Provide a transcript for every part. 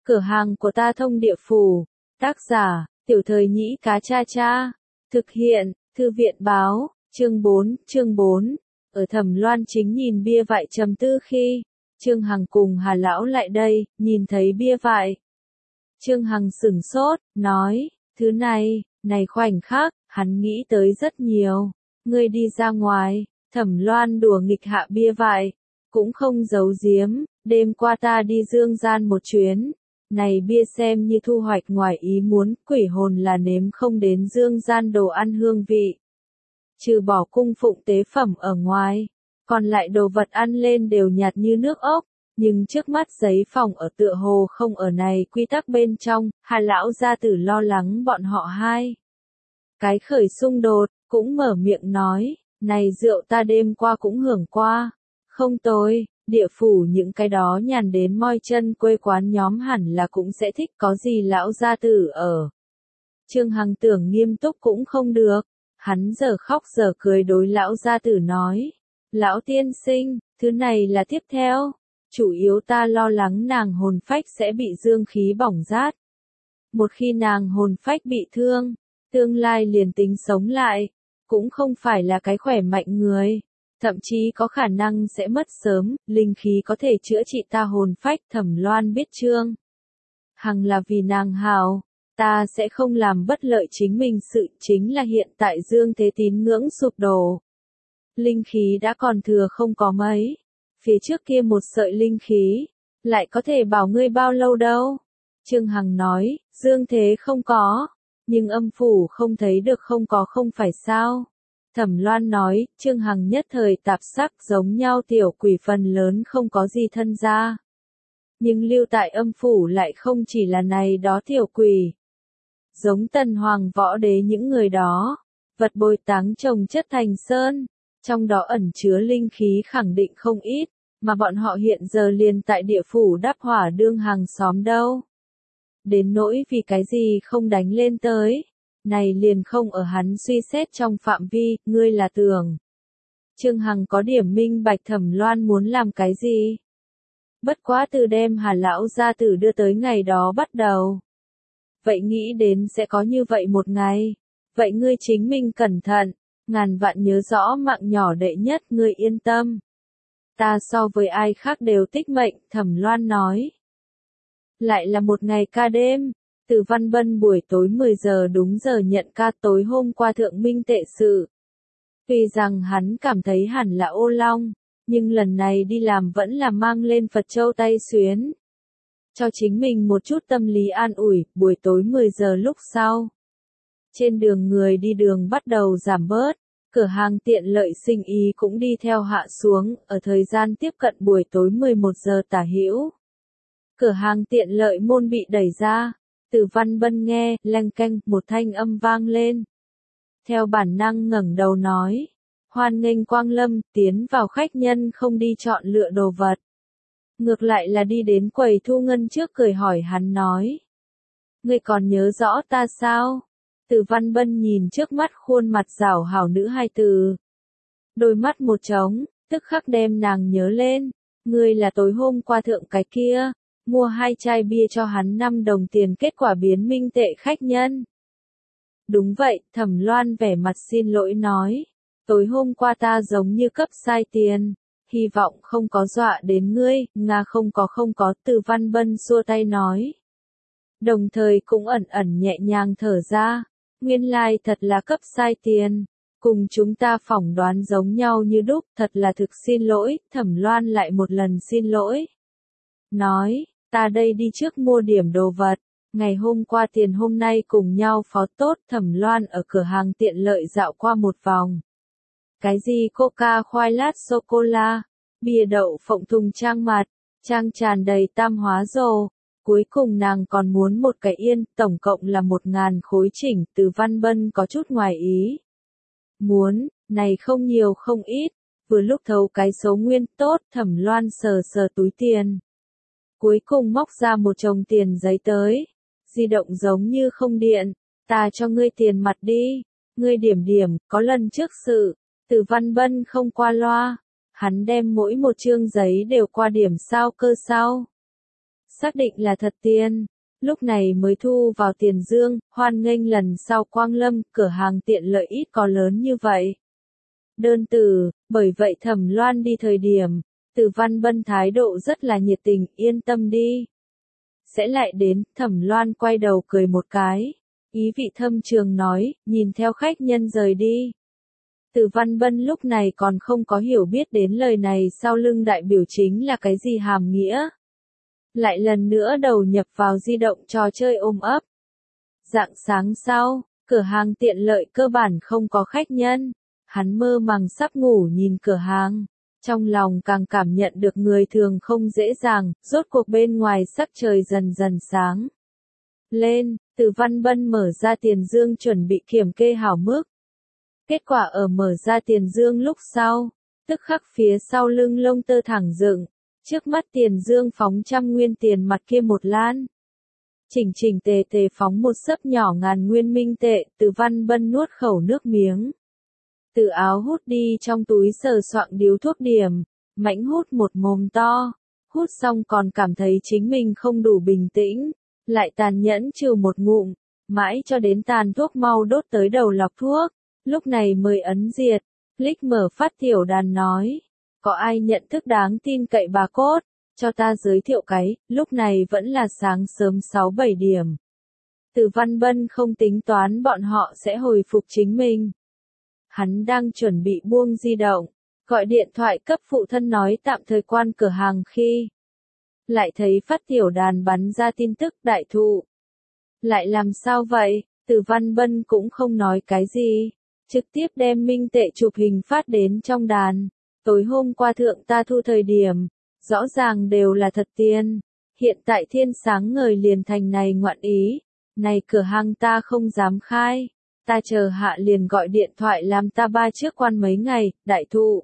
Cửa hàng của ta thông địa phủ. Tác giả, Tiểu Thời Nhĩ Cá Cha Cha. Thực hiện, Thư viện báo, chương 4. Ở Thẩm Loan chính nhìn bia vại trầm tư khi Trương Hằng cùng Hà Lão lại đây, nhìn thấy bia vại. Trương Hằng sửng sốt, nói, thứ này khoảnh khắc, hắn nghĩ tới rất nhiều. Ngươi đi ra ngoài, Thẩm Loan đùa nghịch hạ bia vại, cũng không giấu giếm, đêm qua ta đi dương gian một chuyến. Này bia xem như thu hoạch ngoài ý muốn, quỷ hồn là nếm không đến dương gian đồ ăn hương vị. Trừ bỏ cung phụng tế phẩm ở ngoài, còn lại đồ vật ăn lên đều nhạt như nước ốc, nhưng trước mắt giấy phòng ở tựa hồ không ở này quy tắc bên trong, Hà Lão gia tử lo lắng bọn họ hai. Cái khởi xung đột, cũng mở miệng nói, này rượu ta đêm qua cũng hưởng qua, không tồi. Địa phủ những cái đó nhàn đến moi chân quê quán nhóm hẳn là cũng sẽ thích, có gì lão gia tử ở. Trương Hằng tưởng nghiêm túc cũng không được, hắn giờ khóc giờ cười đối lão gia tử nói, lão tiên sinh, thứ này là tiếp theo, chủ yếu ta lo lắng nàng hồn phách sẽ bị dương khí bỏng rát. Một khi nàng hồn phách bị thương, tương lai liền tính sống lại, cũng không phải là cái khỏe mạnh người. Thậm chí có khả năng sẽ mất sớm, linh khí có thể chữa trị ta hồn phách. Thẩm Loan biết Trương Hằng là vì nàng hào, ta sẽ không làm bất lợi chính mình, sự chính là hiện tại dương thế tín ngưỡng sụp đổ. Linh khí đã còn thừa không có mấy, phía trước kia một sợi linh khí, lại có thể bảo ngươi bao lâu đâu. Trương Hằng nói, dương thế không có, nhưng âm phủ không thấy được không có không phải sao. Thẩm Loan nói, Trương Hằng nhất thời tạp sắc giống nhau tiểu quỷ phần lớn không có gì thân gia. Nhưng lưu tại âm phủ lại không chỉ là này đó tiểu quỷ. Giống Tần Hoàng Võ Đế những người đó, vật bồi táng trồng chất thành sơn, trong đó ẩn chứa linh khí khẳng định không ít, mà bọn họ hiện giờ liền tại địa phủ đáp hỏa đương hàng xóm đâu. Đến nỗi vì cái gì không đánh lên tới. Này liền không ở hắn suy xét trong phạm vi, ngươi là tưởng. Trương Hằng có điểm minh bạch Thẩm Loan muốn làm cái gì. Bất quá từ đem Hà Lão gia tử đưa tới ngày đó bắt đầu. Vậy nghĩ đến sẽ có như vậy một ngày. Vậy ngươi chính mình cẩn thận, ngàn vạn nhớ rõ mạng nhỏ đệ nhất, ngươi yên tâm. Ta so với ai khác đều tích mệnh, Thẩm Loan nói. Lại là một ngày ca đêm. Từ Văn Bân buổi tối 10 giờ đúng giờ nhận ca tối hôm qua thượng minh tệ sự. Tuy rằng hắn cảm thấy hẳn là ô long, nhưng lần này đi làm vẫn là mang lên Phật châu tay xuyến. Cho chính mình một chút tâm lý an ủi, buổi tối 10 giờ lúc sau. Trên đường người đi đường bắt đầu giảm bớt, cửa hàng tiện lợi sinh ý cũng đi theo hạ xuống, ở thời gian tiếp cận buổi tối 11 giờ tả hữu. Cửa hàng tiện lợi môn bị đẩy ra. Từ Văn Bân nghe, leng keng, một thanh âm vang lên. Theo bản năng ngẩng đầu nói, hoan nghênh quang lâm, tiến vào khách nhân không đi chọn lựa đồ vật. Ngược lại là đi đến quầy thu ngân trước cười hỏi hắn nói. Ngươi còn nhớ rõ ta sao? Từ Văn Bân nhìn trước mắt khuôn mặt rảo hảo nữ hai từ. Đôi mắt một trống, tức khắc đem nàng nhớ lên. Ngươi là tối hôm qua thượng cái kia. Mua 2 chai bia cho hắn 5 đồng tiền, kết quả biến minh tệ khách nhân. Đúng vậy, Thẩm Loan vẻ mặt xin lỗi nói. Tối hôm qua ta giống như cấp sai tiền. Hy vọng không có dọa đến ngươi, Nga không có, Từ Văn Bân xua tay nói. Đồng thời cũng ẩn ẩn nhẹ nhàng thở ra. Nguyên lai thật là cấp sai tiền. Cùng chúng ta phỏng đoán giống nhau như đúc, thật là thực xin lỗi. Thẩm Loan lại một lần xin lỗi. Nói. Ta đây đi trước mua điểm đồ vật, ngày hôm qua tiền hôm nay cùng nhau phó tốt. Thẩm Loan ở cửa hàng tiện lợi dạo qua một vòng. Cái gì coca khoai lát sô-cô-la, bia đậu phộng thùng trang mặt, trang tràn đầy tam hóa rồ. Cuối cùng nàng còn muốn một cái yên, tổng cộng là 1.000 khối chỉnh. Từ Văn Bân có chút ngoài ý. Muốn, này không nhiều không ít, vừa lúc thấu cái số nguyên tốt. Thẩm Loan sờ sờ túi tiền. Cuối cùng móc ra một chồng tiền giấy tới. Di động giống như không điện. Ta cho ngươi tiền mặt đi. Ngươi điểm, có lần trước sự. Từ Văn Bân không qua loa. Hắn đem mỗi một chương giấy đều qua điểm sao cơ sao. xác định là thật tiền. Lúc này mới thu vào tiền dương, hoan nghênh lần sau quang lâm, cửa hàng tiện lợi ít có lớn như vậy. Đơn từ, bởi vậy Thẩm Loan đi thời điểm, Từ Văn Bân thái độ rất là nhiệt tình, yên tâm đi. Sẽ lại đến, Thẩm Loan quay đầu cười một cái, ý vị thâm trường nói, nhìn theo khách nhân rời đi. Từ Văn Bân lúc này còn không có hiểu biết đến lời này sau lưng đại biểu chính là cái gì hàm nghĩa. Lại lần nữa đầu nhập vào di động trò chơi ôm ấp. Rạng sáng sau, cửa hàng tiện lợi cơ bản không có khách nhân. Hắn mơ màng sắp ngủ nhìn cửa hàng. Trong lòng càng cảm nhận được người thường không dễ dàng, rốt cuộc bên ngoài sắc trời dần dần sáng. Lên, Từ Văn Bân mở ra tiền dương chuẩn bị kiểm kê hảo mức. Kết quả ở mở ra tiền dương lúc sau, tức khắc phía sau lưng lông tơ thẳng dựng, trước mắt tiền dương phóng 100 nguyên tiền mặt kia một lan. Chỉnh chỉnh tề tề phóng một xấp nhỏ ngàn nguyên minh tệ, Từ Văn Bân nuốt khẩu nước miếng. Từ áo hút đi trong túi sờ soạng điếu thuốc điểm, mãnh hút một mồm to, hút xong còn cảm thấy chính mình không đủ bình tĩnh, lại tàn nhẫn trừ một ngụm, mãi cho đến tàn thuốc mau đốt tới đầu lọc thuốc, lúc này mới ấn diệt, click mở phát tiểu đàn nói, có ai nhận thức đáng tin cậy bà cốt, cho ta giới thiệu cái, lúc này vẫn là sáng sớm 6-7 điểm. Từ Văn Bân không tính toán bọn họ sẽ hồi phục chính mình. Hắn đang chuẩn bị buông di động, gọi điện thoại cấp phụ thân nói tạm thời quan cửa hàng khi lại thấy phát tiểu đàn bắn ra tin tức đại thụ. Lại làm sao vậy? Từ Văn Bân cũng không nói cái gì, trực tiếp đem minh tệ chụp hình phát đến trong đàn. Tối hôm qua thượng ta thu thời điểm, rõ ràng đều là thật tiền. Hiện tại thiên sáng ngời liền thành này ngoạn ý. Này cửa hàng ta không dám khai. Ta chờ hạ liền gọi điện thoại làm ta ba trước quan mấy ngày, đại thụ.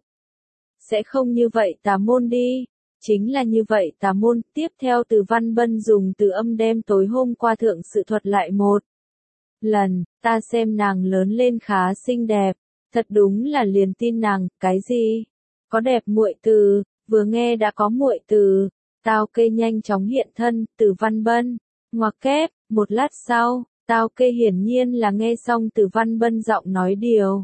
Sẽ không như vậy tà môn đi. Chính là như vậy tà môn. Tiếp theo Từ Văn Bân dùng từ âm đem tối hôm qua thượng sự thuật lại một lần. Ta xem nàng lớn lên khá xinh đẹp. Thật đúng là liền tin nàng, cái gì? Có đẹp muội từ, vừa nghe đã có muội từ. Tao kê nhanh chóng hiện thân, Từ Văn Bân. Ngoặc kép, một lát sau. Tao kê hiển nhiên là nghe xong Từ Văn Bân giọng nói điều.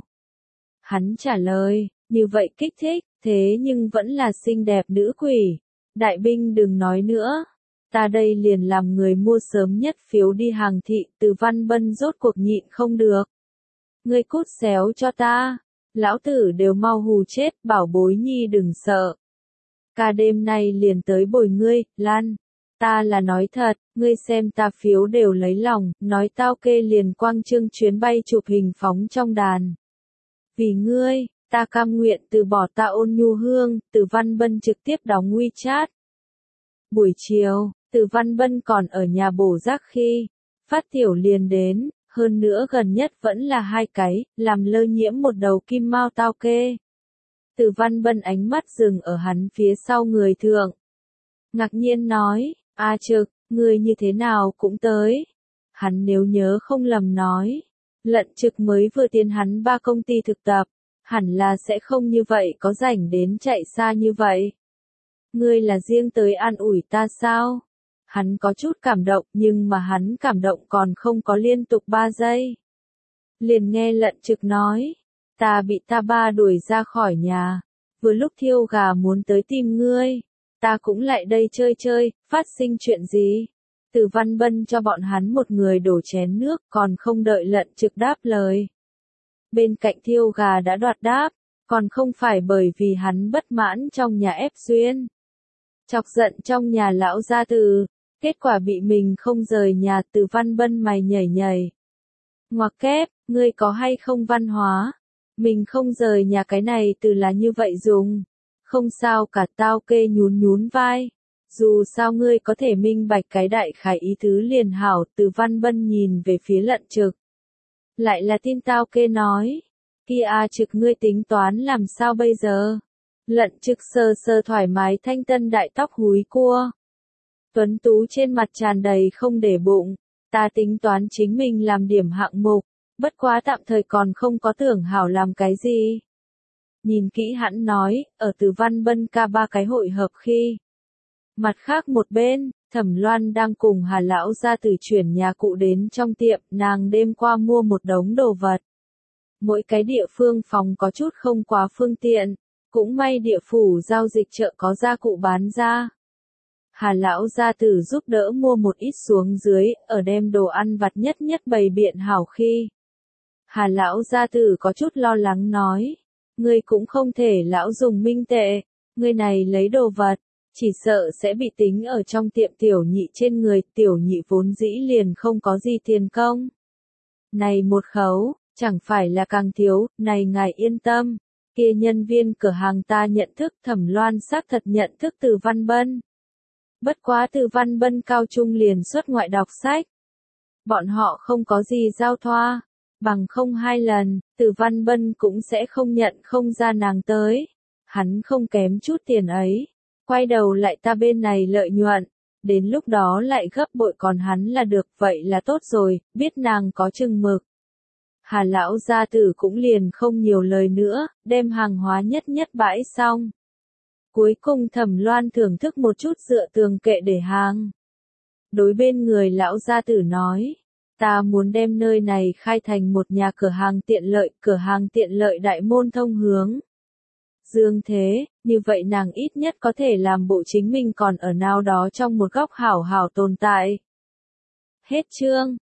Hắn trả lời, như vậy kích thích, thế nhưng vẫn là xinh đẹp nữ quỷ. Đại binh đừng nói nữa. Ta đây liền làm người mua sớm nhất phiếu đi hàng thị, Từ Văn Bân rốt cuộc nhịn không được. Ngươi cút xéo cho ta. Lão tử đều mau hù chết, bảo bối nhi đừng sợ. Cả đêm nay liền tới bồi ngươi, Lan. Ta là nói thật, ngươi xem ta phiếu đều lấy lòng, nói tao kê liền quang trương chuyến bay chụp hình phóng trong đàn. Vì ngươi, ta cam nguyện từ bỏ ta ôn nhu hương, Từ Văn Bân trực tiếp đóng WeChat. Buổi chiều, Từ Văn Bân còn ở nhà bổ rác khi, phát tiểu liền đến, hơn nữa gần nhất vẫn là 2 cái, làm lơ nhiễm một đầu kim mao tao kê. Từ Văn Bân ánh mắt dừng ở hắn phía sau người thượng. Ngạc nhiên nói, A Trực, người như thế nào cũng tới. Hắn nếu nhớ không lầm nói, Lận Trực mới vừa tiến hắn 3 công ty thực tập, hẳn là sẽ không như vậy có rảnh đến chạy xa như vậy. Ngươi là riêng tới an ủi ta sao? Hắn có chút cảm động nhưng mà hắn cảm động còn không có liên tục 3 giây. Liền nghe Lận Trực nói, ta bị ta ba đuổi ra khỏi nhà, vừa lúc Thiêu Gà muốn tới tìm ngươi. Ta cũng lại đây chơi chơi, phát sinh chuyện gì? Từ Văn Bân cho bọn hắn một người đổ chén nước, còn không đợi Lận Trực đáp lời. Bên cạnh Thiêu Gà đã đoạt đáp, còn không phải bởi vì hắn bất mãn trong nhà ép duyên. Chọc giận trong nhà lão gia Từ, kết quả bị mình không rời nhà. Từ Văn Bân mày nhảy nhảy. Ngoặc kép, ngươi có hay không văn hóa? Mình không rời nhà cái này từ là như vậy dùng. Không sao cả, tao kê nhún nhún vai. Dù sao ngươi có thể minh bạch cái đại khái ý tứ liền hảo. Từ Văn Bân nhìn về phía Lận Trực. Lại là tin tao kê nói. Kia A Trực ngươi tính toán làm sao bây giờ? Lận Trực sờ sờ thoải mái thanh tân đại tóc húi cua. Tuấn tú trên mặt tràn đầy không để bụng. Ta tính toán chính mình làm điểm hạng mục. Bất quá tạm thời còn không có tưởng hảo làm cái gì. Nhìn kỹ hắn nói, ở Từ Văn Bân ca 3 cái hội hợp khi. Mặt khác một bên, Thẩm Loan đang cùng Hà lão gia tử chuyển nhà cụ đến trong tiệm, nàng đêm qua mua một đống đồ vật. Mỗi cái địa phương phòng có chút không quá phương tiện, cũng may địa phủ giao dịch chợ có gia cụ bán ra. Hà lão gia tử giúp đỡ mua một ít xuống dưới, ở đem đồ ăn vặt nhất nhất bày biện hảo khi. Hà lão gia tử có chút lo lắng nói, ngươi cũng không thể lão dùng minh tệ, ngươi này lấy đồ vật, chỉ sợ sẽ bị tính ở trong tiệm tiểu nhị trên người, tiểu nhị vốn dĩ liền không có gì tiền công. Này một khấu, chẳng phải là càng thiếu, này ngài yên tâm, kia nhân viên cửa hàng ta nhận thức. Thẩm Loan xác thật nhận thức Từ Văn Bân. Bất quá Từ Văn Bân cao trung liền xuất ngoại đọc sách. Bọn họ không có gì giao thoa, bằng không 2 lần, Từ Văn Bân cũng sẽ không nhận không ra nàng tới. Hắn không kém chút tiền ấy, quay đầu lại ta bên này lợi nhuận, đến lúc đó lại gấp bội còn hắn là được, vậy là tốt rồi, biết nàng có chừng mực. Hà lão gia tử cũng liền không nhiều lời nữa, đem hàng hóa nhất nhất bãi xong. Cuối cùng Thẩm Loan thưởng thức một chút dựa tường kệ để hàng. Đối bên người lão gia tử nói, ta muốn đem nơi này khai thành một nhà cửa hàng tiện lợi đại môn thông hướng. Dương thế, như vậy nàng ít nhất có thể làm bộ chính mình còn ở nào đó trong một góc hảo hảo tồn tại. Hết chương.